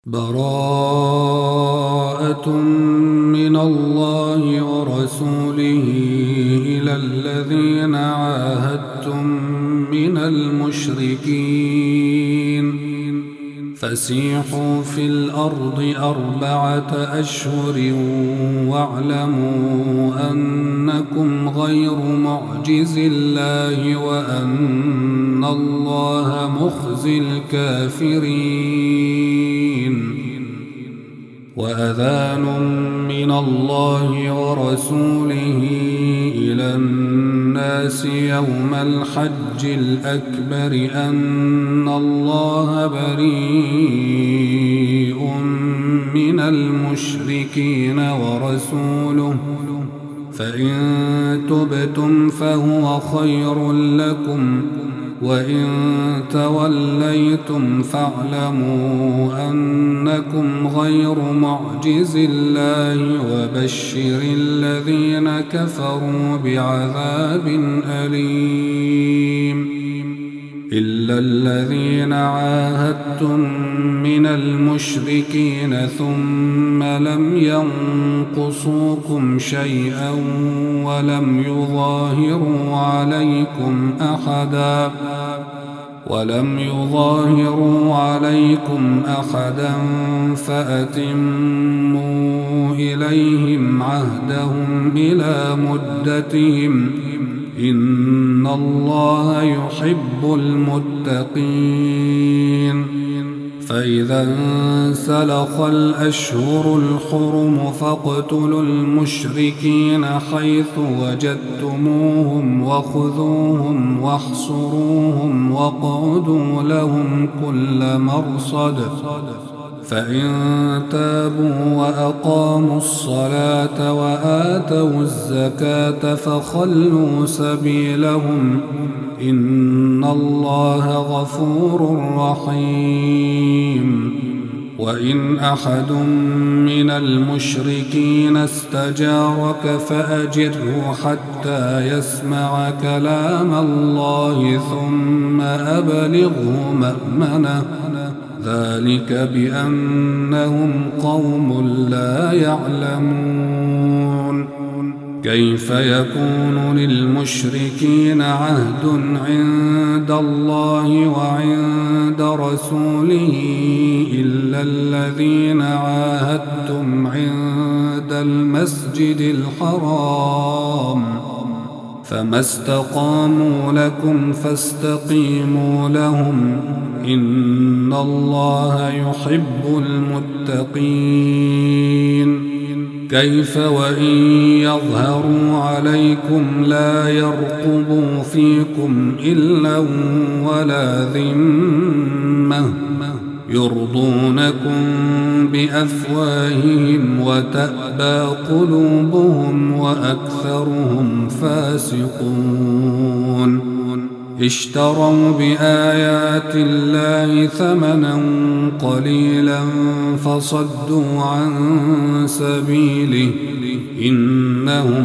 براءة من الله ورسوله إلى الذين عاهدتم من المشركين فسيحوا في الأرض 4 أشهر واعلموا أنكم غير معجز الله وأن الله مخزي الكافرين. وأذان من الله ورسوله إلى الناس يوم الحج الأكبر أن الله بريء من المشركين ورسوله فإن تبتم فهو خير لكم وإن توليتم فاعلموا أنكم غير معجز الله وبشر الذين كفروا بعذاب أليم. إلا الذين عاهدتم من المشركين ثم لم ينقصوكم شيئا ولم يظاهروا عليكم أحدا فأتموا إليهم عهدهم إلى مدتهم إن الله يحب المتقين. فإذا انسلخ الأشهر الحرم فاقتلوا المشركين حيث وجدتموهم وخذوهم واحصروهم واقعدوا لهم كل مرصد فإن تابوا وأقاموا الصلاة وآتوا الزكاة فخلوا سبيلهم إن الله غفور رحيم. وإن أحد من المشركين استجارك فأجره حتى يسمع كلام الله ثم أبلغه مأمنه ذلك بأنهم قوم لا يعلمون. كيف يكون للمشركين عهد عند الله وعند رسوله إلا الذين عاهدتم عند المسجد الحرام فما استقاموا لكم فاستقيموا لهم إن الله يحب المتقين. كيف وإن يظهروا عليكم لا يرقبوا فيكم إلا ولا ذمة يرضونكم بأفواههم وتأبى قلوبهم وأكثرهم فاسقون. اشتروا بآيات الله ثمنا قليلا فصدوا عن سبيله إنهم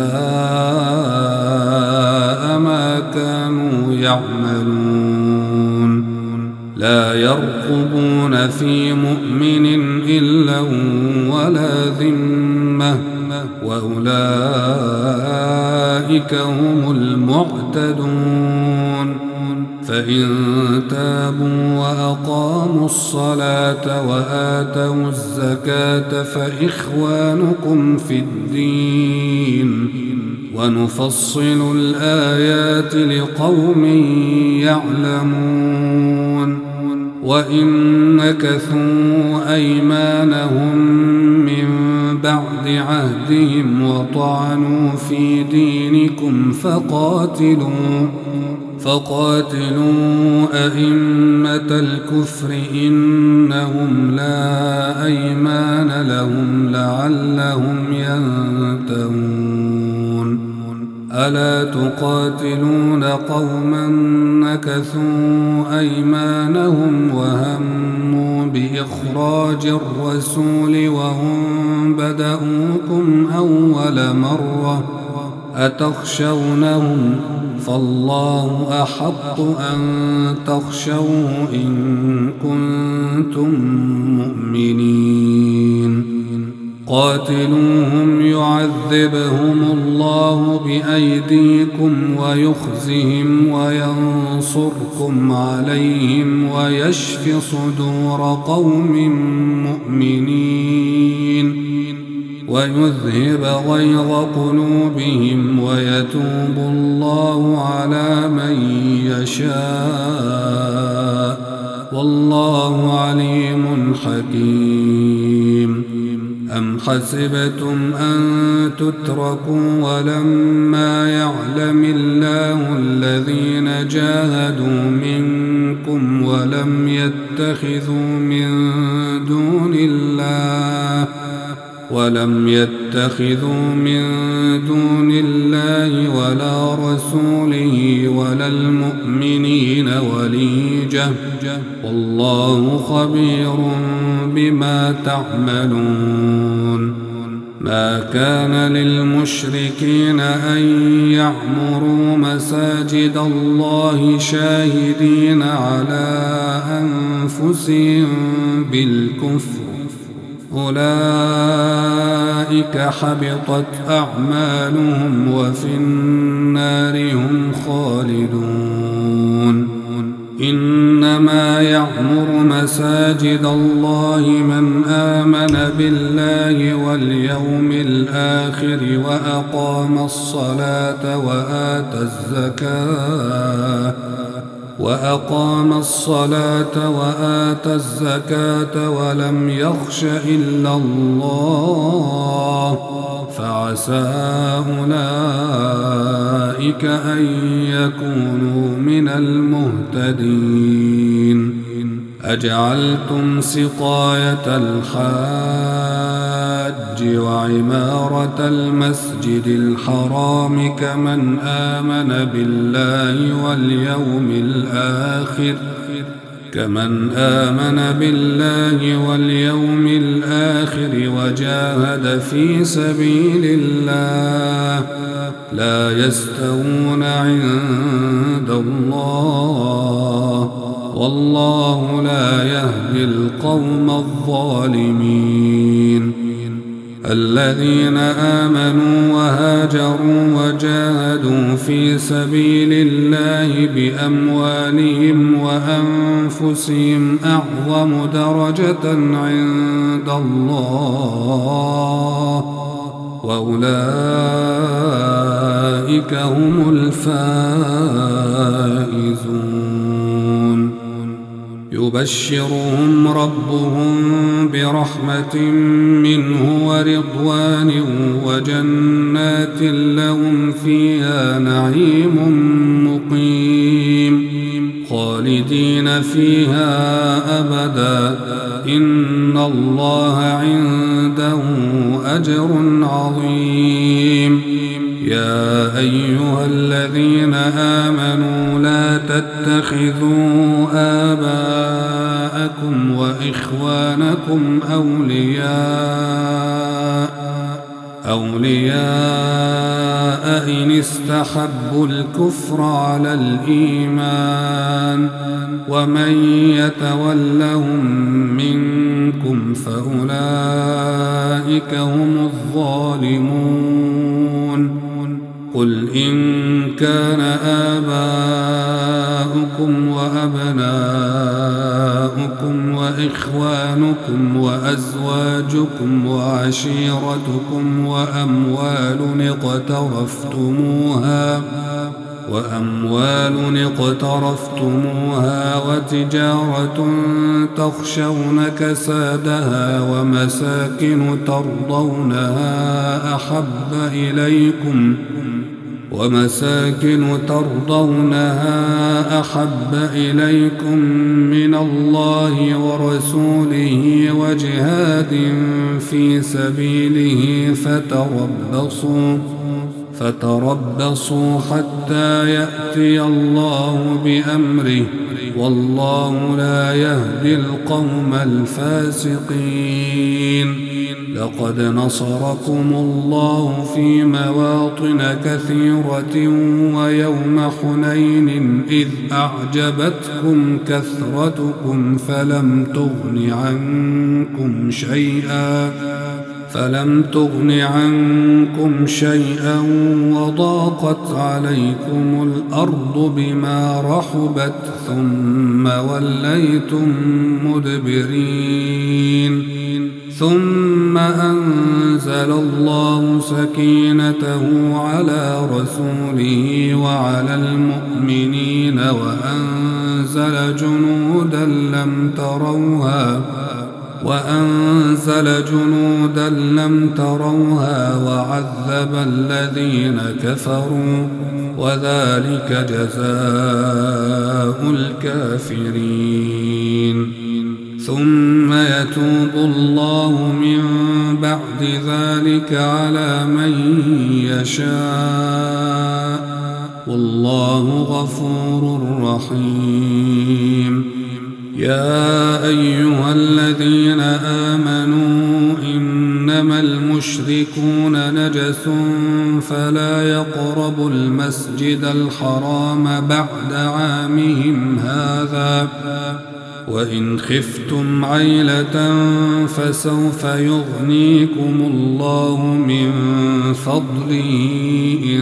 ساء ما كانوا يعملون. لا يرقبون في مؤمن إلا ولا ذمة وأولئك هم المعتدون. فإن تابوا وأقاموا الصلاة وآتوا الزكاة فإخوانكم في الدين ونفصل الآيات لقوم يعلمون. وإن نكثوا أيمانهم من بعد عهدهم وطعنوا في دينكم فقاتلوا أئمة الكفر إنهم لا أيمان لهم لعلهم ينتهون. ألا تقاتلون قوما نكثوا أيمانهم وهموا بإخراج الرسول وهم بدؤوكم أول مرة أتخشونهم فالله أحق أن تخشوه إن كنتم مؤمنين قاتلوهم يعذبهم الله بأيديكم ويخزهم وينصركم عليهم ويشف صدور قوم مؤمنين ويذهب غيظ قلوبهم ويتوب الله على من يشاء والله عليم حكيم أم حسبتم أن تتركوا ولما يعلم الله الذين جاهدوا منكم ولم يتخذوا من دون الله ولا رسوله ولا المؤمنين وليجة والله خبير بما تعملون ما كان للمشركين أن يعمروا مساجد الله شاهدين على أنفسهم بالكفر أولئك حبطت أعمالهم وفي النار هم خالدون إنما يعمر مساجد الله من آمن بالله واليوم الآخر وأقام الصلاة وآتى الزكاة ولم يخش إلا الله فعسى أولئك أن يكونوا من المهتدين أجعلتم سقاية الحاج وعمارة المسجد الحرام كمن آمن بالله واليوم الآخر وجاهد في سبيل الله لا يستوون عند الله والله لا يهدي القوم الظالمين الذين آمنوا وهاجروا وجاهدوا في سبيل الله بأموالهم وأنفسهم أعظم درجة عند الله وأولئك هم الفائزون يبشرهم ربهم برحمة منه ورضوان وجنات لهم فيها نعيم مقيم خالدين فيها أبدا إن الله عنده أجر عظيم يا أيها الذين آمنوا لا تتخذوا آباءكم وإخوانكم أولياء إن استحبوا الكفر على الإيمان ومن يتولهم منكم فأولئك هم الظالمون قل إن كان آباؤكم وأبناؤكم وإخوانكم وأزواجكم وعشيرتكم وأموال اقترفتموها وتجارة تخشون كسادها ومساكن ترضونها أحب إليكم من الله ورسوله وجهاد في سبيله فتربصوا حتى يأتي الله بأمره والله لا يهدي القوم الفاسقين. لقد نصركم الله في مواطن كثيرة ويوم حنين إذ أعجبتكم كثرتكم فلم تغن عنكم شيئا وضاقت عليكم الأرض بما رحبت ثم وليتم مدبرين. ثم أنزل الله سكينته على رسوله وعلى المؤمنين وأنزل جنودا لم تروها وعذب الذين كفروا وذلك جزاء الكافرين. ثم يتوب الله من بعد ذلك على من يشاء والله غفور رحيم. يا أيها الذين آمنوا إنما المشركون نجس فلا يقربوا المسجد الحرام بعد عامهم هذا وإن خفتم عيلة فسوف يغنيكم الله من فضله إن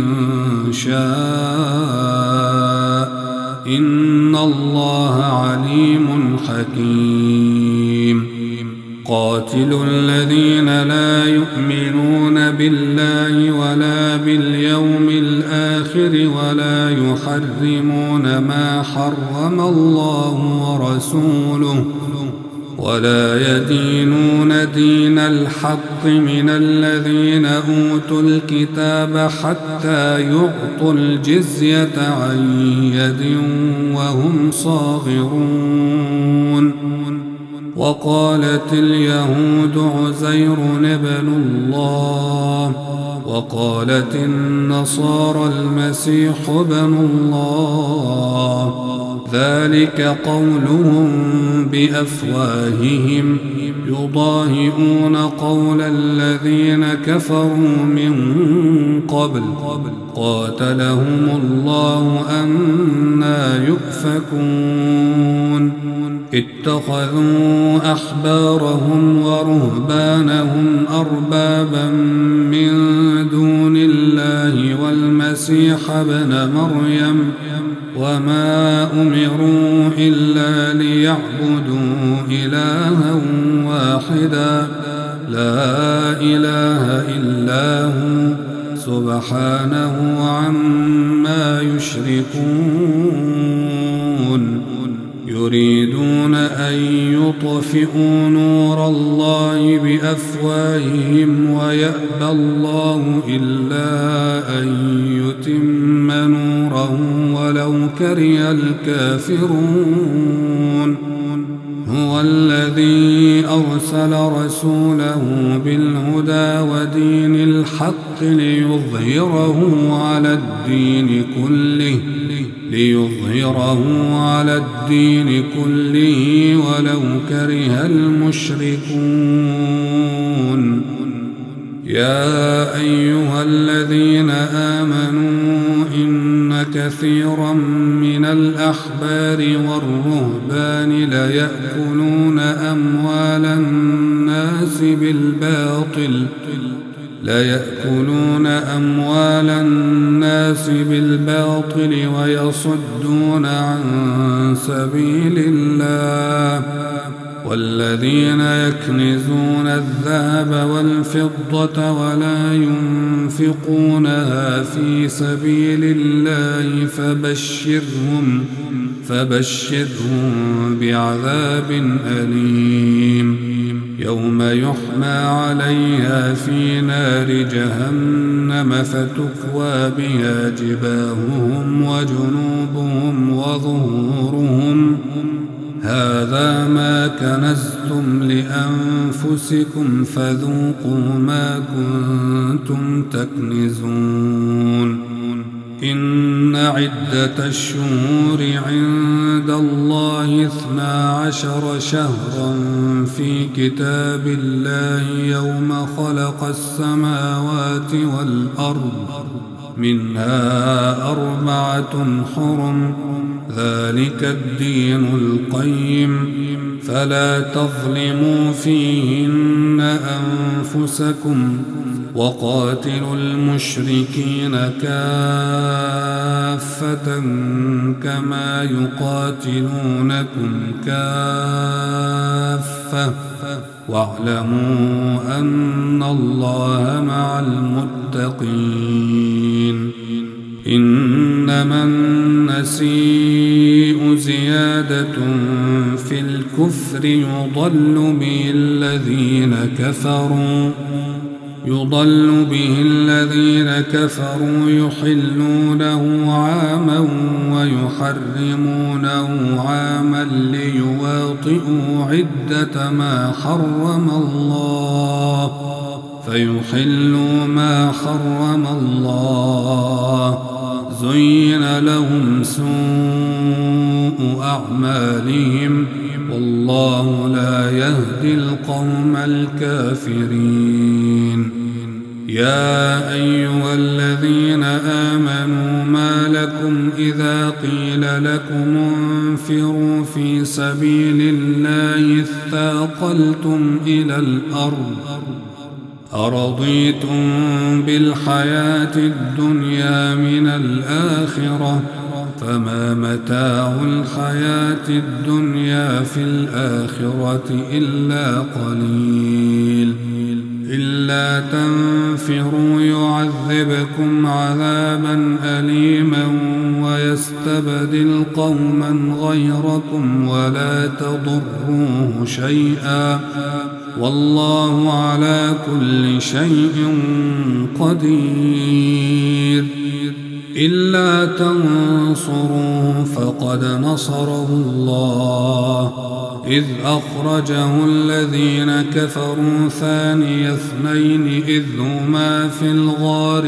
شاء إن الله عليم حكيم. قاتلوا الذين لا يؤمنون بالله ولا باليوم الآخر ولا يحرمون ما حرم الله ورسوله ولا يدينون دين الحق من الذين أوتوا الكتاب حتى يعطوا الجزية عن يد وهم صاغرون. وقالت اليهود عزير ابن الله وقالت النصارى المسيح ابن الله ذلك قولهم بأفواههم يضاهئون قول الذين كفروا من قبل قاتلهم الله أنى يؤفكون. اتخذوا أحبارهم ورهبانهم أربابا من دون الله والمسيح ابن مريم وما أمروا إلا ليعبدوا إلها واحدا لا إله إلا هو سبحانه عما يشركون. يريدون أن يطفئوا نور الله بأفواههم ويأبى الله إلا أن يتم نوره ولو كره الكافرون. هو الذي أرسل رسوله بالهدى ودين الحق ليظهره على الدين كله ولو كره المشركون. يا أيها الذين آمنوا إن كثيرا من الأحبار والرهبان ليأكلون أموال الناس بالباطل ويصدون عن سبيل الله. والذين يكنزون الذهب والفضة ولا ينفقونها في سبيل الله فبشرهم بعذاب أليم يوم يحمى عليها في نار جهنم فتكوى بها جباههم وجنوبهم وظهورهم هذا ما كنزتم لأنفسكم فذوقوا ما كنتم تكنزون. إن عدة الشهور عند الله 12 شهرا في كتاب الله يوم خلق السماوات والأرض منها 4 حرم ذلك الدين القيم فلا تظلموا فيهن أنفسكم وقاتلوا المشركين كافة كما يقاتلونكم كافة واعلموا أن الله مع المتقين إنما النسيء زيادة في الكفر يضل به الذين كفروا يحلونه عاما ويحرمونه عاما ليواطئوا عدة ما حرم الله فيحلوا ما حرم الله زين لهم سوء أعمالهم والله لا يهدي القوم الكافرين يا أيها الذين آمنوا ما لكم إذا قيل لكم انفروا في سبيل الله اثاقلتم إلى الأرض أرضيتم بالحياة الدنيا من الآخرة فما متاع الحياة الدنيا في الآخرة إلا قليل إلا تنفروا يعذبكم عذابا أليما ويستبدل قوما غيركم ولا تضروه شيئا والله على كل شيء قدير إلا تنصروه فقد نصره الله إذ أخرجه الذين كفروا ثاني اثنين إذ هما في الغار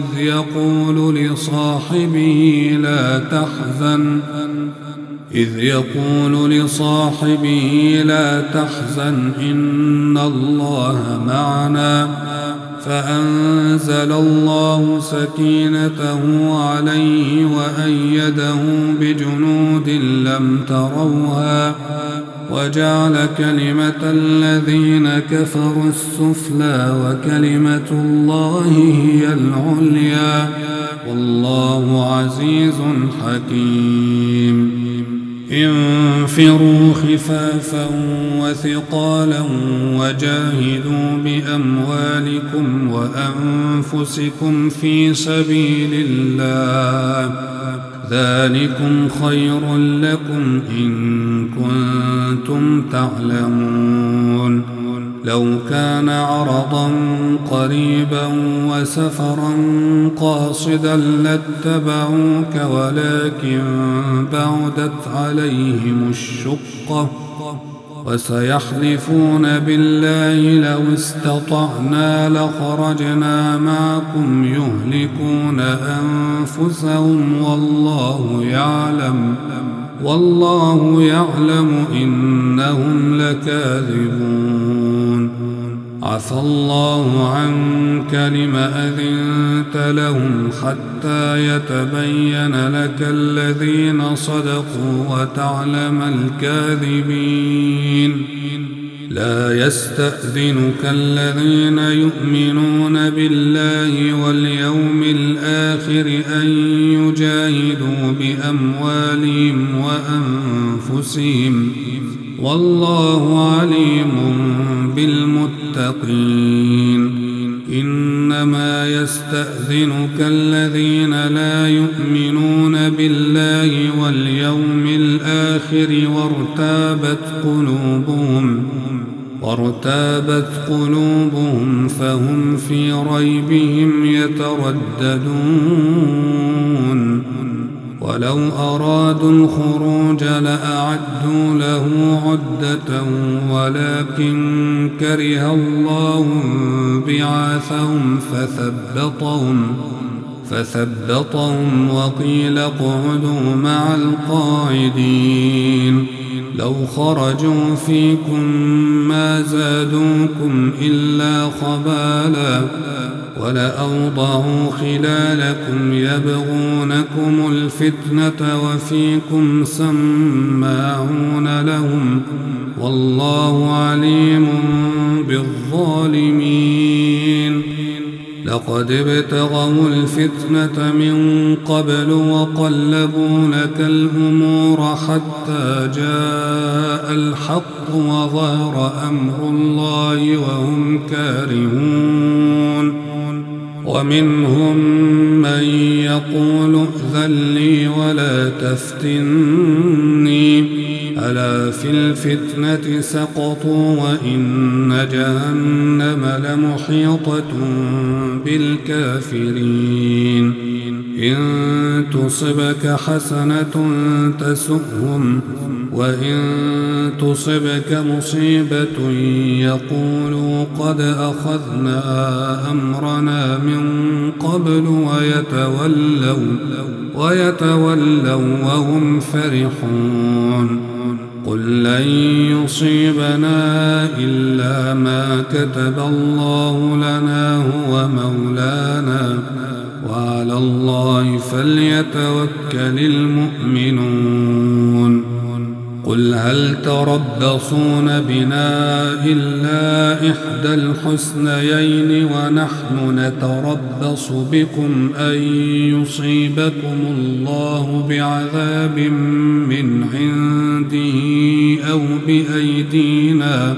إذ يقول لصاحبه لا تحزن إن الله معنا فأنزل الله سكينته عليه وأيده بجنود لم تروها وجعل كلمة الذين كفروا السفلى وكلمة الله هي العليا والله عزيز حكيم انفروا خفافا وثقالا وجاهدوا بأموالكم وأنفسكم في سبيل الله ذلكم خير لكم إن كنتم تعلمون لو كان عرضا قريبا وسفرا قاصدا لاتبعوك ولكن بعدت عليهم الشقة وسيحلفون بالله لو استطعنا لخرجنا معكم يهلكون أنفسهم والله يعلم إنهم لكاذبون عفى الله عنك لم أذنت لهم حتى يتبين لك الذين صدقوا وتعلم الكاذبين لا يستأذنك الذين يؤمنون بالله واليوم الآخر أن يجاهدوا بأموالهم وأنفسهم والله عليم بالمتقين إنما يستأذنك الذين لا يؤمنون بالله واليوم الآخر وارتابت قلوبهم فهم في ريبهم يترددون ولو أرادوا الخروج لأعدوا له عدة ولكن كره الله بعاثهم فثبطهم وقيل اقعدوا مع القاعدين لو خرجوا فيكم ما زادوكم إلا خبالا ولأوضعوا خلالكم يبغونكم الفتنة وفيكم سماعون لهم والله عليم بالظالمين لقد ابتغوا الفتنة من قبل وقلبوا لك الأمور حتى جاء الحق وظهر أمر الله وهم كارهون ومنهم من يقول ائذن لي ولا تفتني ألا في الفتنة سقطوا وإن جهنم لمحيطة بالكافرين إن تصبك حسنة تسؤهم وإن تصبك مصيبة يقولوا قد أخذنا أمرنا من قبل ويتولوا وهم فرحون قل لن يصيبنا إلا ما كتب الله لنا هو مولانا وعلى الله فليتوكل المؤمنون قل هل تربصون بنا إلا إحدى الحسنيين ونحن نتربص بكم أن يصيبكم الله بعذاب من عنده أو بأيدينا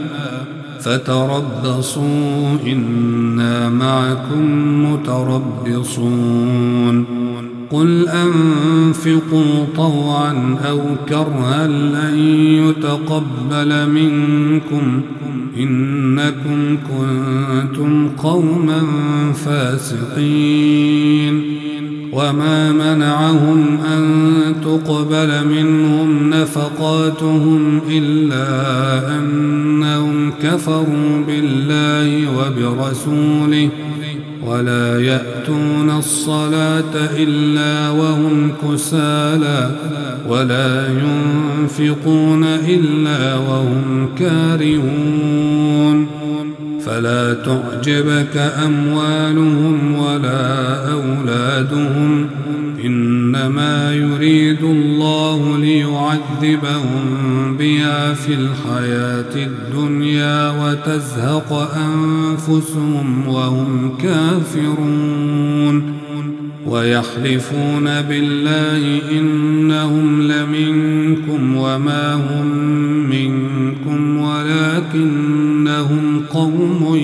فتربصوا إنا معكم متربصون قل أنفقوا طوعا أو كرها لن يتقبل منكم إنكم كنتم قوما فاسقين وما منعهم أن تقبل منهم نفقاتهم إلا أنهم كفروا بالله وبرسوله ولا يأتون الصلاة إلا وهم كسالى ولا ينفقون إلا وهم كارهون فلا تعجبك أموالهم ولا أولادهم إنما يريد الله ليعذبهم بها في الحياة الدنيا وتزهق أنفسهم وهم كافرون ويحلفون بالله إنهم لمنكم وما هم منكم ولكنهم قوم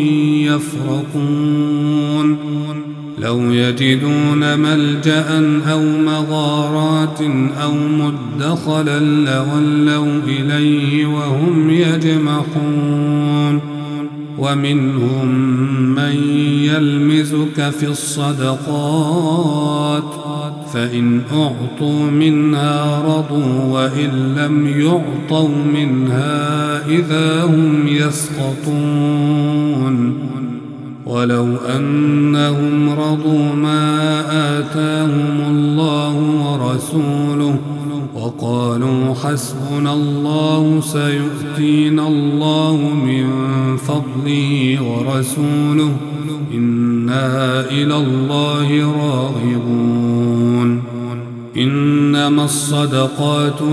يفرقون لو يجدون ملجأ أو مغارات أو مدخلا لولوا إليه وهم يجمحون ومنهم من يلمزك في الصدقات فإن أعطوا منها رضوا وإن لم يعطوا منها إذا هم يسخطون ولو أنهم رضوا ما آتاهم الله ورسوله وقالوا حسبنا الله سيؤتينا الله من فضله ورسوله إنا إلى الله راغبون إنما الصدقات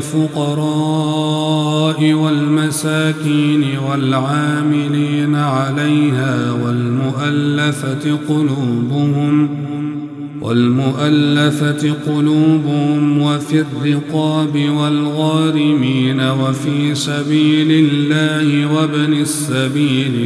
للفقراء والمساكين والعاملين عليها والمؤلفة قلوبهم وفي الرقاب والغارمين وفي سبيل الله وابن السبيل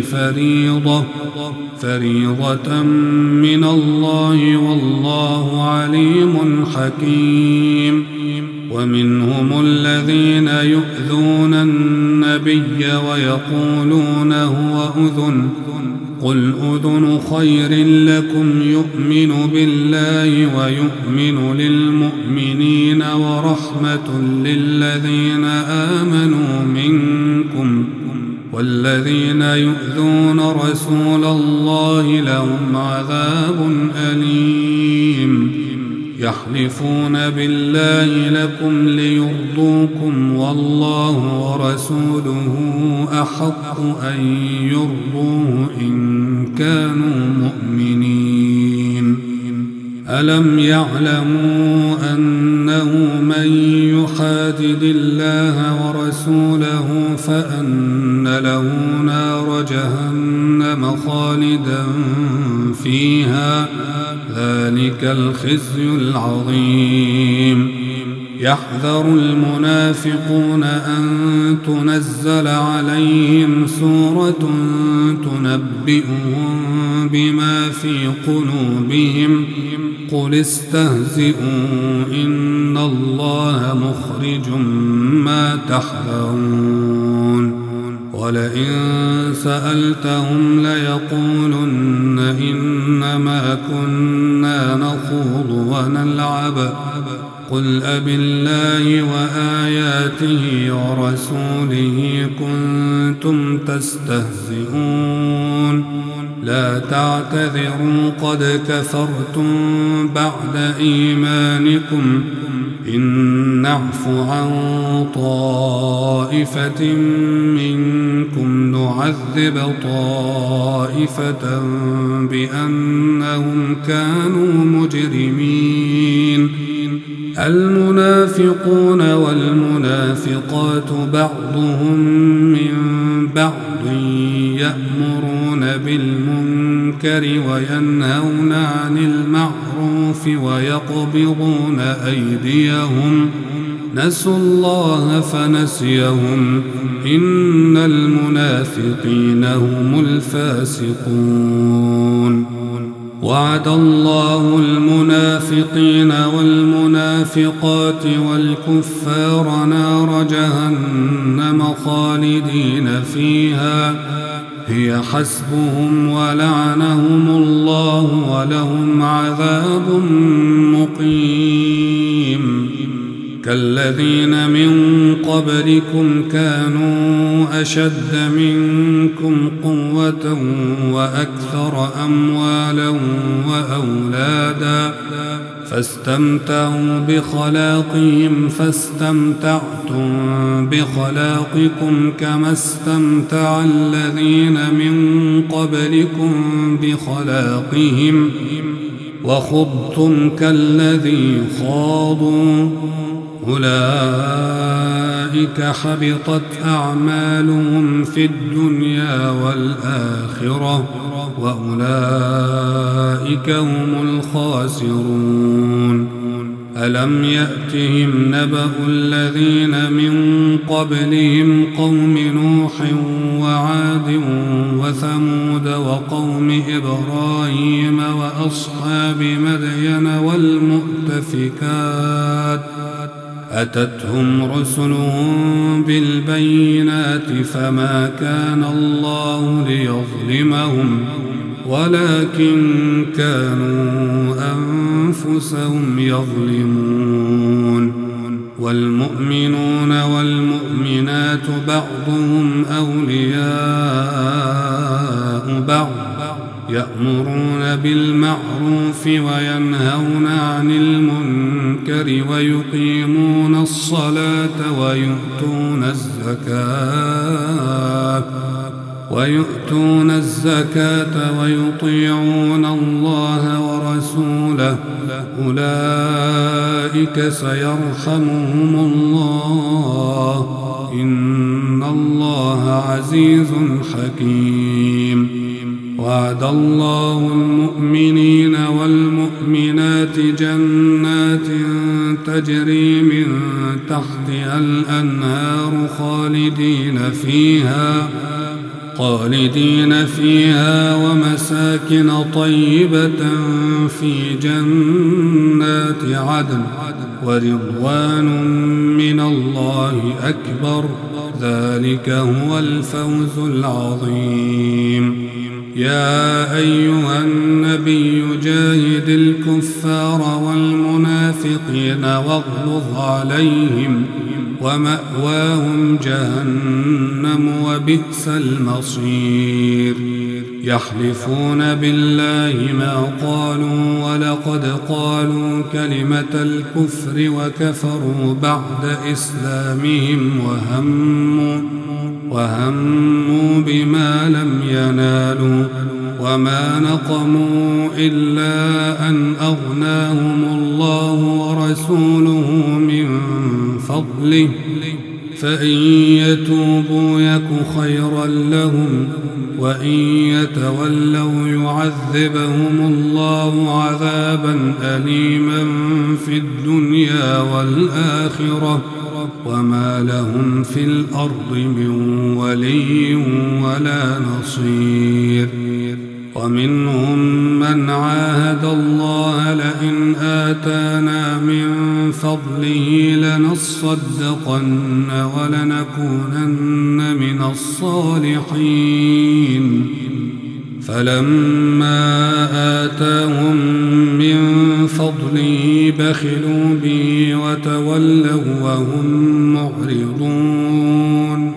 فريضة من الله والله عليم حكيم ومنهم الذين يؤذون النبي ويقولون هو أذن قل أذن خير لكم يؤمن بالله ويؤمن للمؤمنين ورحمة للذين آمنوا منكم والذين يؤذون رسول الله لهم عذاب أليم يحلفون بالله لكم ليرضوكم والله ورسوله أحق أن يرضوه إن كانوا مؤمنين ألم يعلموا أنه من يحادد الله ورسوله فأن له نار جهنم خالدا فيها ذلك الخزي العظيم يحذر المنافقون أن تنزل عليهم سورة تنبئهم بما في قلوبهم قل استهزئوا إن الله مخرج ما تحذرون ولئن سألتهم ليقولن إنما كنا نخوض ونلعب قل أبالله وآياته ورسوله كنتم تستهزئون لا تعتذروا قد كفرتم بعد إيمانكم إن نعف عن طائفة منكم نعذب طائفة بأنهم كانوا مجرمين المنافقون والمنافقات بعضهم من بعض يأمرون بالمنكر وينهون عن المعروف ويقبضون أيديهم نسوا الله فنسيهم إن المنافقين هم الفاسقون وعد الله المنافقين والمنافقات والكفار نار جهنم خالدين فيها هي حسبهم ولعنهم الله ولهم عذاب مقيم كالذين من قبلكم كانوا أشد منكم قوة وأكثر أموالا وأولادا فاستمتعوا بخلاقهم فاستمتعتم بخلاقكم كما استمتع الذين من قبلكم بخلاقهم وخضتم كالذي خاضوا أولئك حبطت أعمالهم في الدنيا والآخرة وأولئك هم الخاسرون ألم يأتهم نبأ الذين من قبلهم قوم نوح وعاد وثمود وقوم إبراهيم وأصحاب مدين والمؤتفكات أتتهم رسلهم بالبينات فما كان الله ليظلمهم ولكن كانوا أنفسهم يظلمون والمؤمنون والمؤمنات بعضهم أولياء بعض يأمرون بالمعروف وينهون عن المنكر ويؤتون الزكاة ويطيعون الله ورسوله أولئك سيرحمهم الله إن الله عزيز حكيم وعد الله المؤمنين والمؤمنات جنات تجري من تحتها الأنهار خالدين فيها ومساكن طيبة في جنات عدن ورضوان من الله أكبر ذلك هو الفوز العظيم يا أيها النبي جاهد الكفار والمنافقين واغلظ عليهم ومأواهم جهنم وبئس المصير يحلفون بالله ما قالوا ولقد قالوا كلمة الكفر وكفروا بعد إسلامهم وهموا بما لم ينالوا وما نقموا إلا أن أغناهم الله ورسوله من فضله فإن يتوبوا يك خيرا لهم وإن يتولوا يعذبهم الله عذابا أليما في الدنيا والآخرة وما لهم في الأرض من ولي ولا نصير ومنهم من عاهد الله لئن آتانا من فضله لنصدقن ولنكونن من الصالحين فلما آتاهم من فضله بخلوا به وتولوا وهم معرضون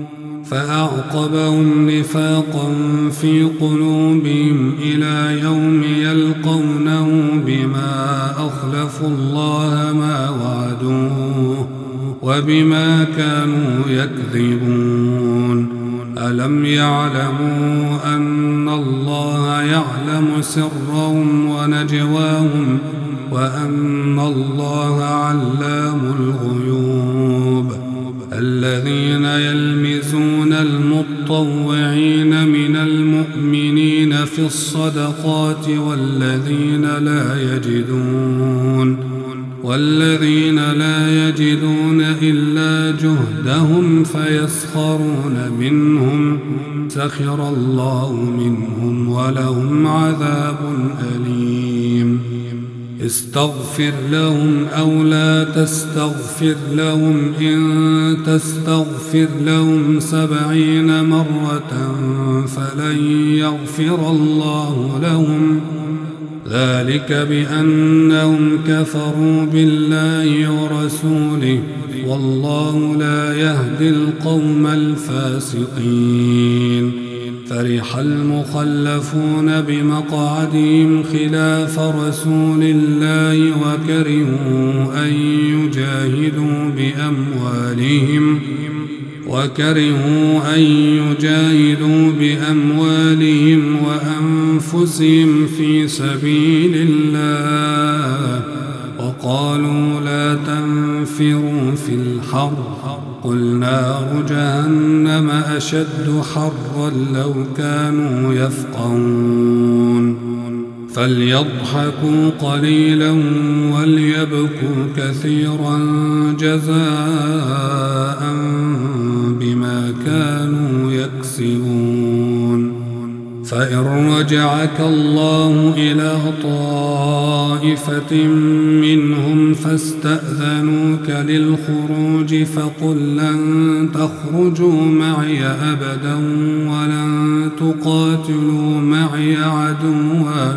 فأعقبهم نفاقا في قلوبهم إلى يوم يلقونه بما أخلفوا الله ما وعدوه وبما كانوا يكذبون ألم يعلموا أن الله يعلم سرهم ونجواهم وأن الله علام الغيوب الذين يلمزون المطوعين من المؤمنين في الصدقات والذين لا يجدون إلا جهدهم فيسخرون منهم سخر الله منهم ولهم عذاب أليم استغفر لهم أو لا تستغفر لهم إن تستغفر لهم 70 مرة فلن يغفر الله لهم ذلك بأنهم كفروا بالله ورسوله والله لا يهدي القوم الفاسقين فرح المخلفون بمقعدهم خلاف رسول الله وكرهوا أن يجاهدوا بأموالهم وأنفسهم في سبيل الله وقالوا لا تنفروا في الحر قل نار جهنم أشد حرا لو كانوا يفقهون فليضحكوا قليلا وليبكوا كثيرا جزاء بما كانوا يكسبون فإن رجعك الله إلى طائفة منهم فاستأذنوك للخروج فقل لن تخرجوا معي أبدا ولن تقاتلوا معي عدوا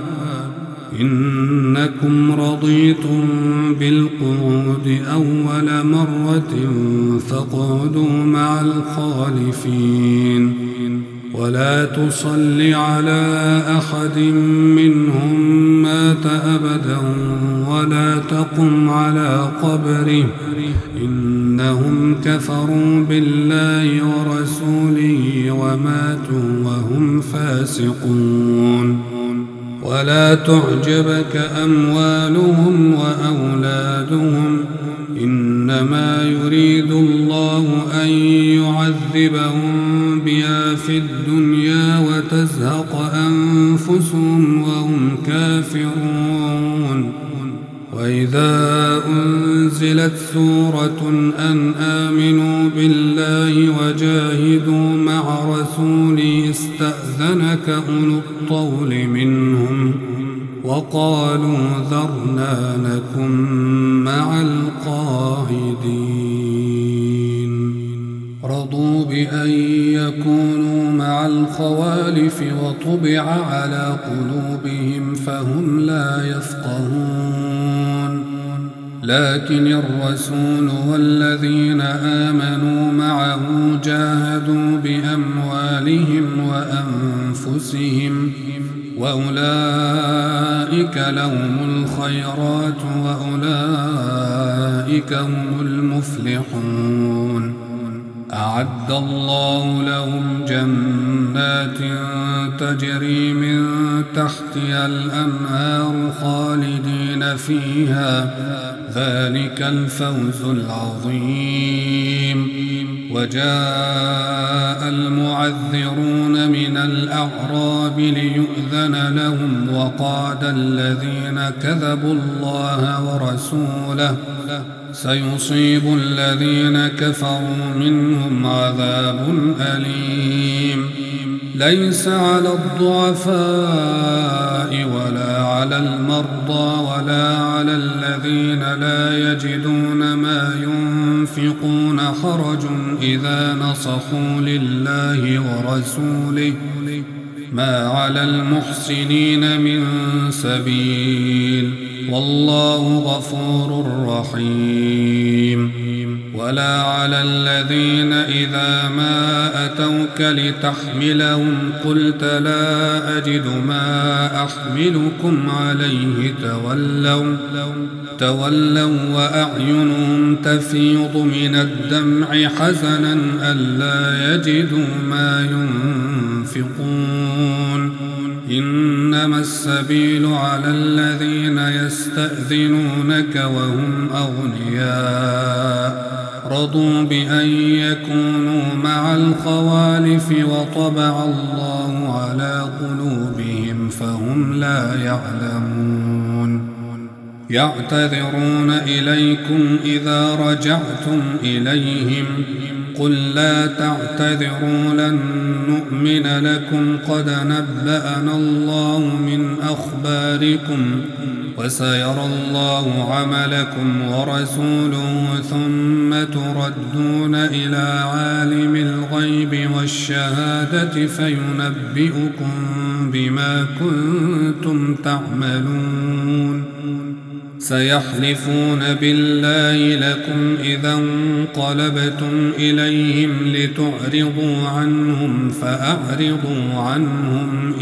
إنكم رضيتم بالقعود أول مرة فاقعدوا مع الخالفين ولا تصل على أحد منهم مات أبدا ولا تقم على قبره إنهم كفروا بالله ورسوله وماتوا وهم فاسقون ولا تعجبك أموالهم وأولادهم إنما يريد الله أن يعذبهم بها في الدنيا وتزهق أنفسهم وهم كافرون وإذا أنزلت سورة أن آمنوا بالله وجاهدوا مع رسوله استأذنك أولو الطول منهم وقالوا ذرنا نكن مع القاعدين رضوا بأن يكونوا مع الخوالف وطبع على قلوبهم فهم لا يفقهون لكن الرسول والذين آمنوا معه جاهدوا بأموالهم وأنفسهم وأولئك لهم الخيرات وأولئك هم المفلحون. أعد الله لهم جنات تجري من تحتها الأنهار خالدين فيها، ذلك الفوز العظيم. وجاء المعذرون من الأعراب ليؤذن لهم، وقال الذين كذبوا الله ورسوله سيصيب الذين كفروا منهم عذاب أليم. ليس على الضعفاء ولا على المرضى ولا على الذين لا يجدون ما ينفقون حرج إذا نصحوا لله ورسوله، ما على المحسنين من سبيل، والله غفور رحيم. ولا على الذين إذا ما أتوك لتحملهم قلت لا أجد ما أحملكم عليه تولوا وأعينهم تفيض من الدمع حزنا ألا يجدوا ما ينفقون. إنما السبيل على الذين يستأذنونك وهم أغنياء رضوا بأن يكونوا مع الخوالف وطبع الله على قلوبهم فهم لا يعلمون. يعتذرون إليكم إذا رجعتم إليهم قل لا تعتذروا لن نؤمن لكم قد نبأنا الله من أخباركم وسيرى الله عملكم ورسوله ثم تردون إلى عالم الغيب والشهادة فينبئكم بما كنتم تعملون. سيحلفون بالله لكم إذا انقلبتم إليهم لتعرضوا عنهم فأعرضوا عنهم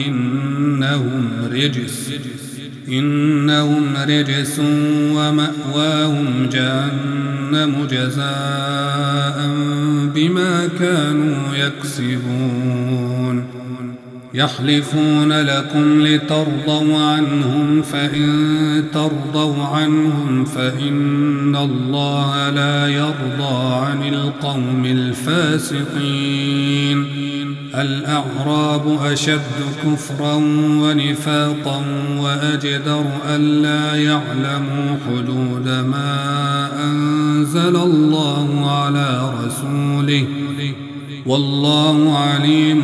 إنهم رجس ومأواهم جهنم جزاء بما كانوا يكسبون. يحلفون لكم لترضوا عنهم فإن ترضوا عنهم فإن الله لا يرضى عن القوم الفاسقين. الأعراب أشد كفرا ونفاقا وأجدر ألا يعلموا حدود ما أنزل الله على رسوله والله عليم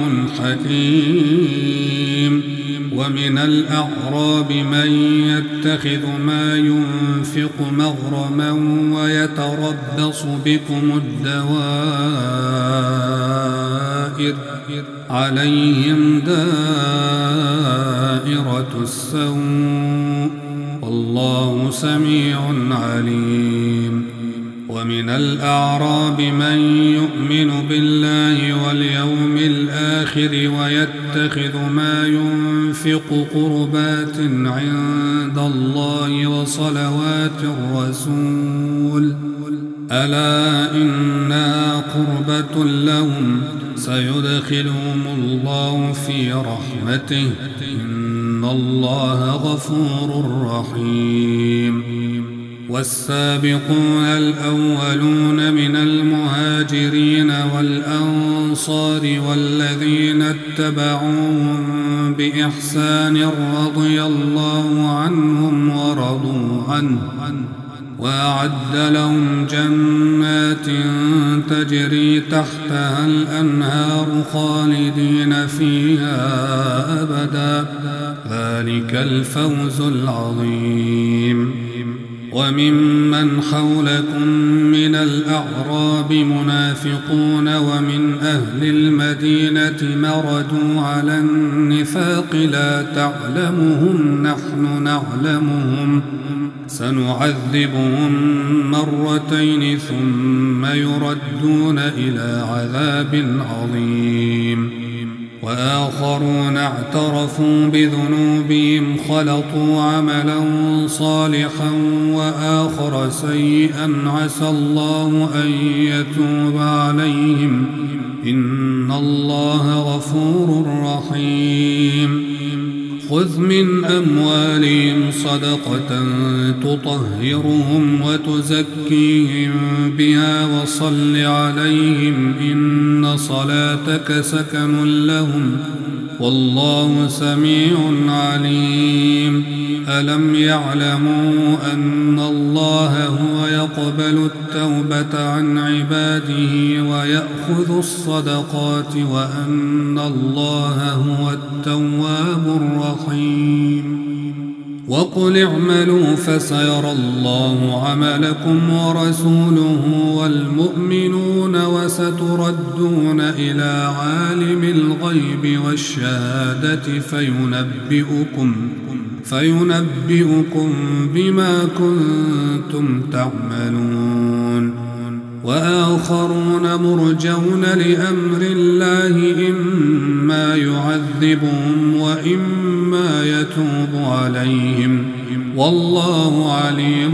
حكيم. ومن الأعراب من يتخذ ما ينفق مغرما ويتربص بكم الدوائر عليهم دائرة السوء والله سميع عليم. ومن الأعراب من يؤمن بالله واليوم الآخر ويتخذ ما ينفق قربات عند الله وصلوات الرسول ألا إنها قربة لهم سيدخلهم الله في رحمته إن الله غفور رحيم. والسابقون الأولون من المهاجرين والأنصار والذين اتبعوهم بإحسان رضي الله عنهم ورضوا عنه وأعد لهم جنات تجري تحتها الأنهار خالدين فيها أبدا ذلك الفوز العظيم. وممن حولكم من الأعراب منافقون ومن أهل المدينة مردوا على النفاق لا تعلمهم نحن نعلمهم سنعذبهم مرتين ثم يردون إلى عذاب عظيم وآخرون اعترفوا بذنوبهم خلطوا عملا صالحا وآخر سيئا عسى الله أن يتوب عليهم إن الله غفور رحيم خذ من أموالهم صدقة تطهرهم وتزكيهم بها وصل عليهم إن صلاتك سكن لهم والله سميع عليم ألم يعلموا أن الله هو يقبل التوبة عن عباده ويأخذ الصدقات وأن الله هو التواب الرحيم وقل اعملوا فسيرى الله عملكم ورسوله والمؤمنون وستردون إلى عالم الغيب والشهادة فينبئكم بما كنتم تعملون وآخرون مرجون لأمر الله إما يعذبهم وإما يتوب عليهم والله عليم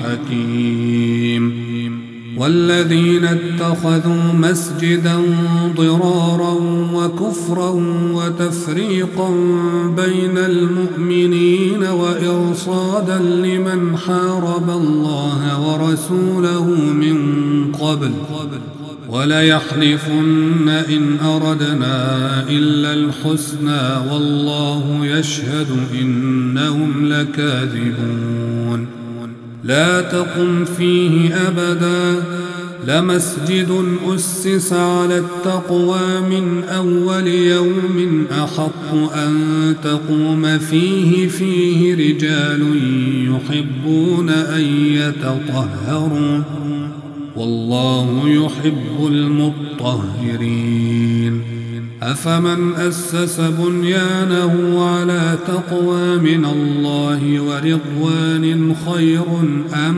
حكيم والذين اتخذوا مسجدا ضرارا وكفرا وتفريقا بين المؤمنين وإرصادا لمن حارب الله ورسوله من قبل وليحلفن إن أردنا إلا الحسنى والله يشهد إنهم لكاذبون لا تقم فيه أبدا لمسجد أسس على التقوى من أول يوم أحق أن تقوم فيه رجال يحبون أن يتطهروا والله يحب المطهرين أفمن أسس بنيانه على تقوى من الله ورضوان خير أم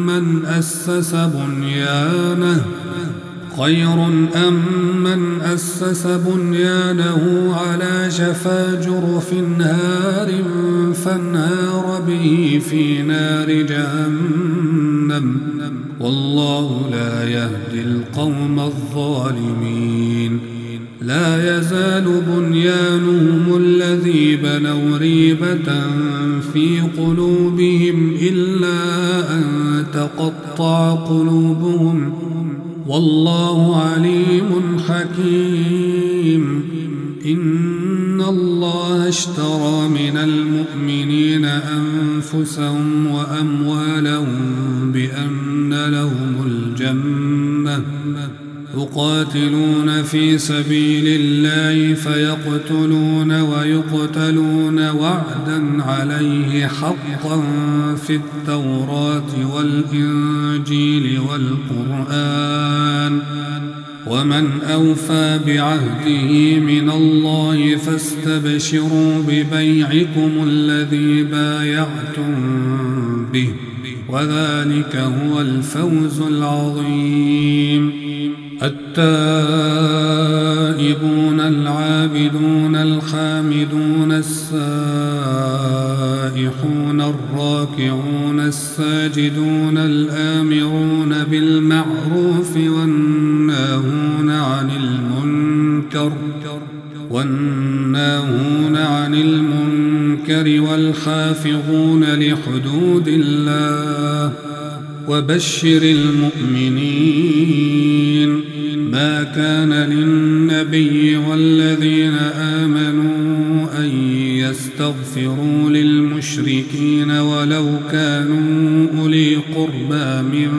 من أسس بنيانه على شفا جرف نهار فانهار به في نار جهنم والله لا يهدي القوم الظالمين لا يزال بنيانهم الذي بنوا ريبة في قلوبهم إلا أن تقطع قلوبهم والله عليم حكيم إن الله اشترى من المؤمنين أنفسهم وأموالهم بأن لهم الجنة يقاتلون في سبيل الله فيقتلون ويقتلون وعدا عليه حقا في التوراة والإنجيل والقرآن ومن أوفى بعهده من الله فاستبشروا ببيعكم الذي بايعتم به وذلك هو الفوز العظيم التائبون العابدون الحامدون السائحون الراكعون الساجدون الآمرون بالمعروف والناهون عن المنكر والحافظون لحدود الله وبشر المؤمنين ما كان للنبي والذين آمنوا أن يستغفروا للمشركين ولو كانوا أولي قربى من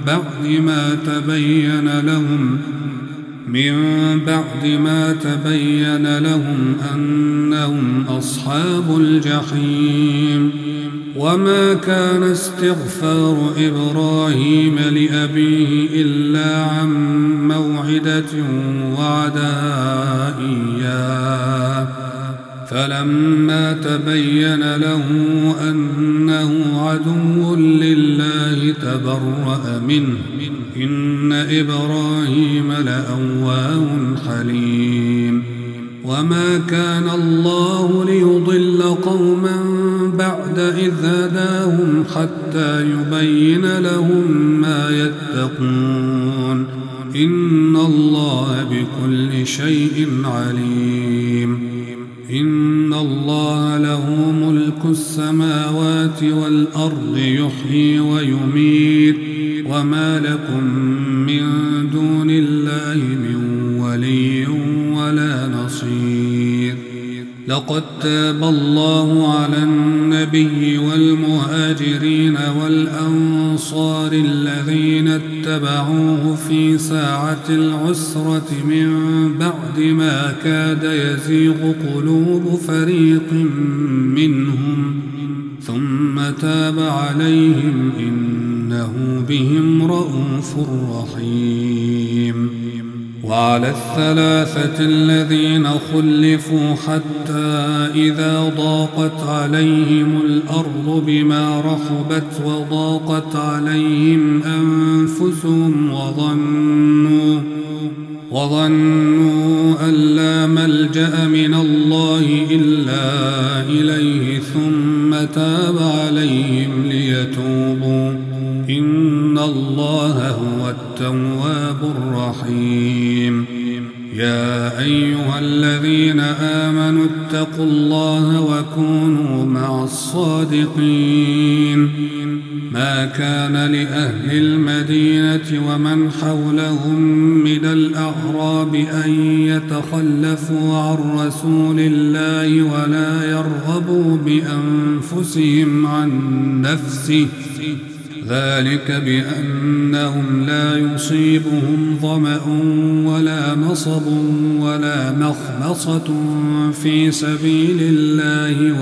بعد ما تبين لهم أنهم أصحاب الجحيم وما كان استغفار إبراهيم لأبيه إلا عن موعدة وعدها إياه فلما تبين له أنه عدو لله تبرأ منه إن إبراهيم لأواه حليم وما كان الله ليضل قوما بعد إذ هداهم حتى يبين لهم ما يتقون إن الله بكل شيء عليم إن الله له ملك السماوات والأرض يحيي ويميت وما لكم من دون الله من ولي ولا نصير لقد تاب الله على النبي والمهاجرين والأنصار الذين اتبعوه في ساعة العسرة من بعد ما كاد يزيغ قلوب فريق منهم ثم تاب عليهم إنه بهم رءوف رحيم وعلى الثلاثة الذين خلفوا حتى إذا ضاقت عليهم الأرض بما رحبت وضاقت عليهم أنفسهم وظنوا أن لا ملجأ من الله إلا إليه ثم تاب عليهم ليتوبوا إن الله هو التواب الرحيم يا أيها الذين آمنوا اتقوا الله وكونوا مع الصادقين ما كان لأهل المدينة ومن حولهم من الأعراب أن يتخلفوا عن رسول الله ولا يرغبوا بأنفسهم عن نفسه ذلك بأنهم لا يصيبهم ظمأ ولا نصب ولا مخمصة في سبيل الله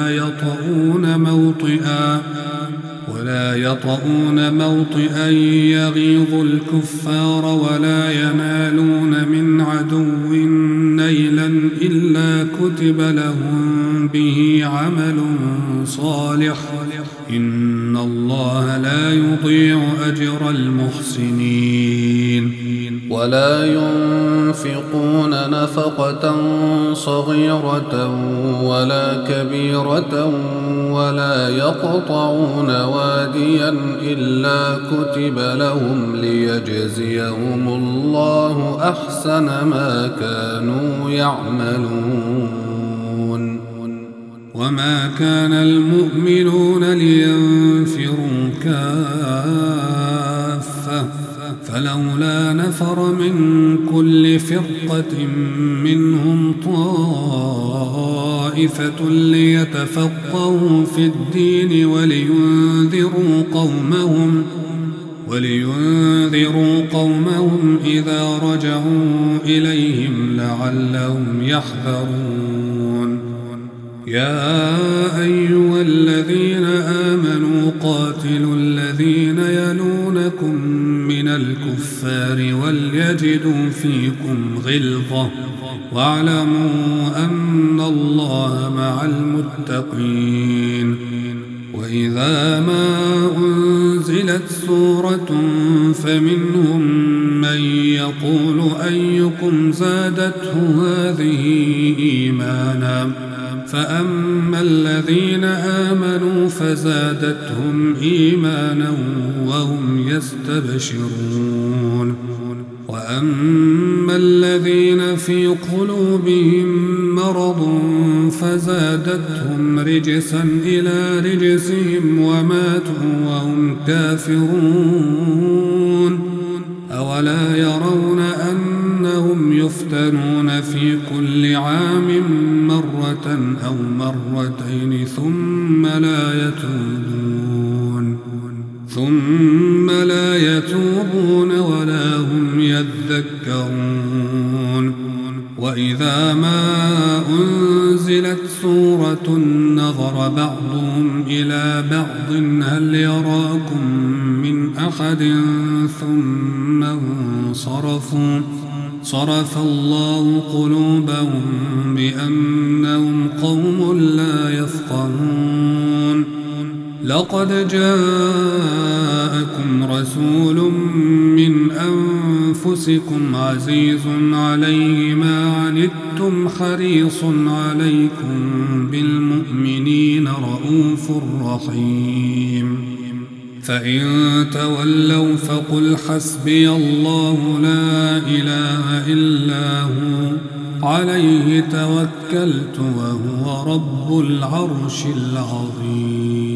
ولا يطؤون موطئا يغيظ الكفار ولا ينالون من عدو نيلا إلا كتب لهم به عمل صالح إن الله لا يضيع أجر المحسنين ولا ينفقون نفقة صغيرة ولا كبيرة ولا يقطعون واديا إلا كتب لهم ليجزيهم الله أحسن ما كانوا يعملون وما كان المؤمنون لينفروا كافة فلولا نفر من كل فرقة منهم طائفة ليتفقهوا في الدين ولينذروا قومهم إذا رجعوا إليهم لعلهم يحذرون يا أيها الذين آمنوا قاتلوا الذين يلونكم من الكفار وليجدوا فيكم غلظة واعلموا أن الله مع المتقين وإذا ما أنزلت سورة فمنهم من يقول أيكم زادته هذه إيمانا فأما الذين آمنوا فزادتهم إيمانا وهم يستبشرون وأما الذين في قلوبهم مرض فزادتهم رجسا إلى رجسهم وماتوا وهم كافرون أولا يرون أنهم يفتنون في كل عام مرة أو مرتين ثم لا يتوبون ولا هم يذكرون وإذا ما أنزلت أنزلت سورة نظر بعضهم إلى بعض هل يراكم من أحد ثم انصرفوا صرف الله قلوبهم بأنهم قوم لا يفقهون لقد جاءكم رسول من أنفسكم عزيز عليه ما عنتم حريص عليكم بالمؤمنين رؤوف رحيم فإن تولوا فقل حسبي الله لا إله إلا هو عليه توكلت وهو رب العرش العظيم